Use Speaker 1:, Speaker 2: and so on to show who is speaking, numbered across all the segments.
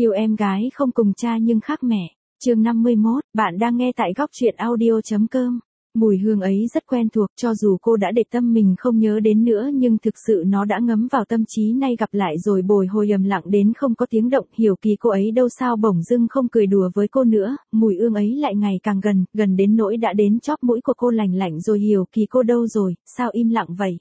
Speaker 1: Yêu em gái không cùng cha nhưng khác mẹ. Chương 51, bạn đang nghe tại góc truyện audio.com. Mùi hương ấy rất quen thuộc, cho dù cô đã để tâm mình không nhớ đến nữa nhưng thực sự nó đã ngấm vào tâm trí, nay gặp lại rồi bồi hồi ầm lặng đến không có tiếng động. Hiểu Kỳ cô ấy đâu sao bỗng dưng không cười đùa với cô nữa, mùi hương ấy lại ngày càng gần đến nỗi đã đến chóp mũi của cô lành lạnh rồi. Hiểu Kỳ cô đâu rồi, sao im lặng vậy?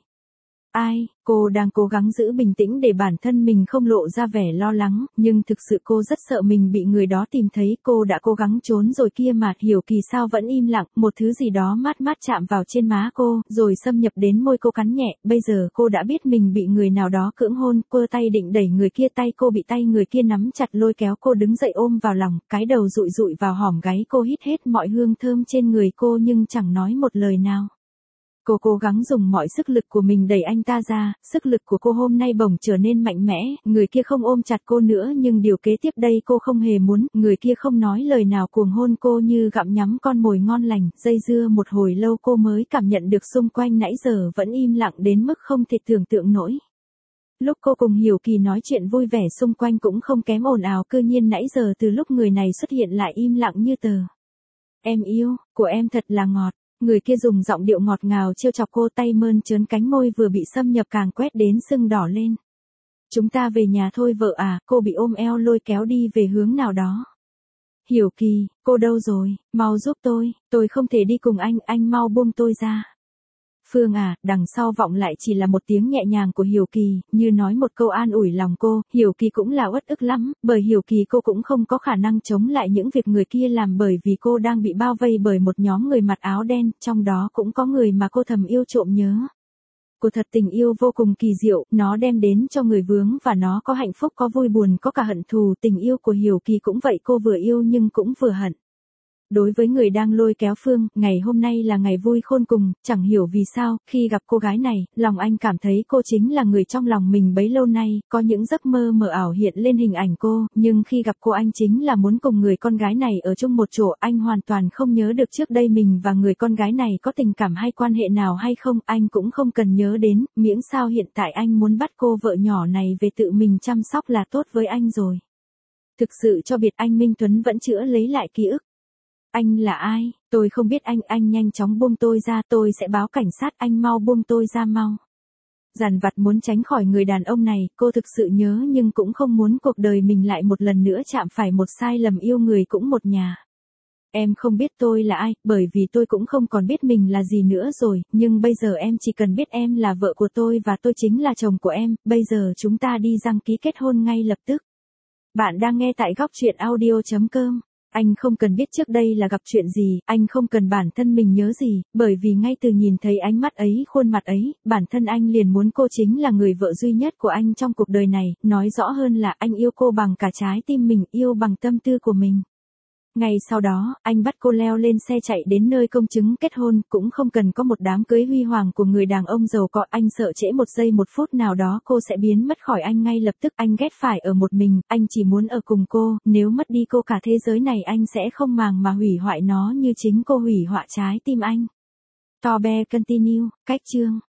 Speaker 1: Ai, cô đang cố gắng giữ bình tĩnh để bản thân mình không lộ ra vẻ lo lắng, nhưng thực sự cô rất sợ mình bị người đó tìm thấy. Cô đã cố gắng trốn rồi kia mà. Hiểu Kỳ sao vẫn im lặng, một thứ gì đó mát mát chạm vào trên má cô, rồi xâm nhập đến môi cô cắn nhẹ. Bây giờ cô đã biết mình bị người nào đó cưỡng hôn, cô tay định đẩy người kia, tay cô bị tay người kia nắm chặt lôi kéo cô đứng dậy ôm vào lòng, cái đầu dụi dụi vào hõm gáy cô, hít hết mọi hương thơm trên người cô nhưng chẳng nói một lời nào. Cô cố gắng dùng mọi sức lực của mình đẩy anh ta ra, sức lực của cô hôm nay bỗng trở nên mạnh mẽ, người kia không ôm chặt cô nữa nhưng điều kế tiếp đây cô không hề muốn, người kia không nói lời nào cuồng hôn cô như gặm nhấm con mồi ngon lành, dây dưa một hồi lâu cô mới cảm nhận được xung quanh nãy giờ vẫn im lặng đến mức không thể tưởng tượng nổi. Lúc cô cùng Hiểu Kỳ nói chuyện vui vẻ xung quanh cũng không kém ồn ào, cư nhiên nãy giờ từ lúc người này xuất hiện lại im lặng như tờ. Em yêu, của em thật là ngọt. Người kia dùng giọng điệu ngọt ngào trêu chọc cô, tay mơn trớn cánh môi vừa bị xâm nhập càng quét đến sưng đỏ lên. Chúng ta về nhà thôi vợ à, cô bị ôm eo lôi kéo đi về hướng nào đó. Hiểu Kỳ, cô đâu rồi, mau giúp tôi không thể đi cùng anh mau buông tôi ra. Phương à, đằng sau vọng lại chỉ là một tiếng nhẹ nhàng của Hiểu Kỳ, như nói một câu an ủi lòng cô. Hiểu Kỳ cũng là uất ức lắm, bởi Hiểu Kỳ cô cũng không có khả năng chống lại những việc người kia làm, bởi vì cô đang bị bao vây bởi một nhóm người mặc áo đen, trong đó cũng có người mà cô thầm yêu trộm nhớ. Cô thật tình yêu vô cùng kỳ diệu, nó đem đến cho người vướng và nó có hạnh phúc, có vui buồn, có cả hận thù. Tình yêu của Hiểu Kỳ cũng vậy, cô vừa yêu nhưng cũng vừa hận. Đối với người đang lôi kéo Phương, ngày hôm nay là ngày vui khôn cùng, chẳng hiểu vì sao, khi gặp cô gái này, lòng anh cảm thấy cô chính là người trong lòng mình bấy lâu nay, có những giấc mơ mờ ảo hiện lên hình ảnh cô, nhưng khi gặp cô anh chính là muốn cùng người con gái này ở chung một chỗ. Anh hoàn toàn không nhớ được trước đây mình và người con gái này có tình cảm hay quan hệ nào hay không, anh cũng không cần nhớ đến, miễn sao hiện tại anh muốn bắt cô vợ nhỏ này về tự mình chăm sóc là tốt với anh rồi. Thực sự cho biết anh Minh Tuấn vẫn chữa lấy lại ký ức. Anh là ai? Tôi không biết anh nhanh chóng buông tôi ra, tôi sẽ báo cảnh sát, anh mau buông tôi ra mau. Dằn vặt muốn tránh khỏi người đàn ông này, cô thực sự nhớ nhưng cũng không muốn cuộc đời mình lại một lần nữa chạm phải một sai lầm yêu người cũng một nhà. Em không biết tôi là ai, bởi vì tôi cũng không còn biết mình là gì nữa rồi, nhưng bây giờ em chỉ cần biết em là vợ của tôi và tôi chính là chồng của em, bây giờ chúng ta đi đăng ký kết hôn ngay lập tức. Bạn đang nghe tại góc truyện audio.com. Anh không cần biết trước đây là gặp chuyện gì, anh không cần bản thân mình nhớ gì, bởi vì ngay từ nhìn thấy ánh mắt ấy, khuôn mặt ấy, bản thân anh liền muốn cô chính là người vợ duy nhất của anh trong cuộc đời này, nói rõ hơn là anh yêu cô bằng cả trái tim mình, yêu bằng tâm tư của mình. Ngày sau đó, anh bắt cô leo lên xe chạy đến nơi công chứng kết hôn, cũng không cần có một đám cưới huy hoàng của người đàn ông giàu có, anh sợ trễ một giây một phút nào đó cô sẽ biến mất khỏi anh ngay lập tức. Anh ghét phải ở một mình, anh chỉ muốn ở cùng cô, nếu mất đi cô cả thế giới này anh sẽ không màng mà hủy hoại nó như chính cô hủy hoại trái tim anh. To be continue, cách chương.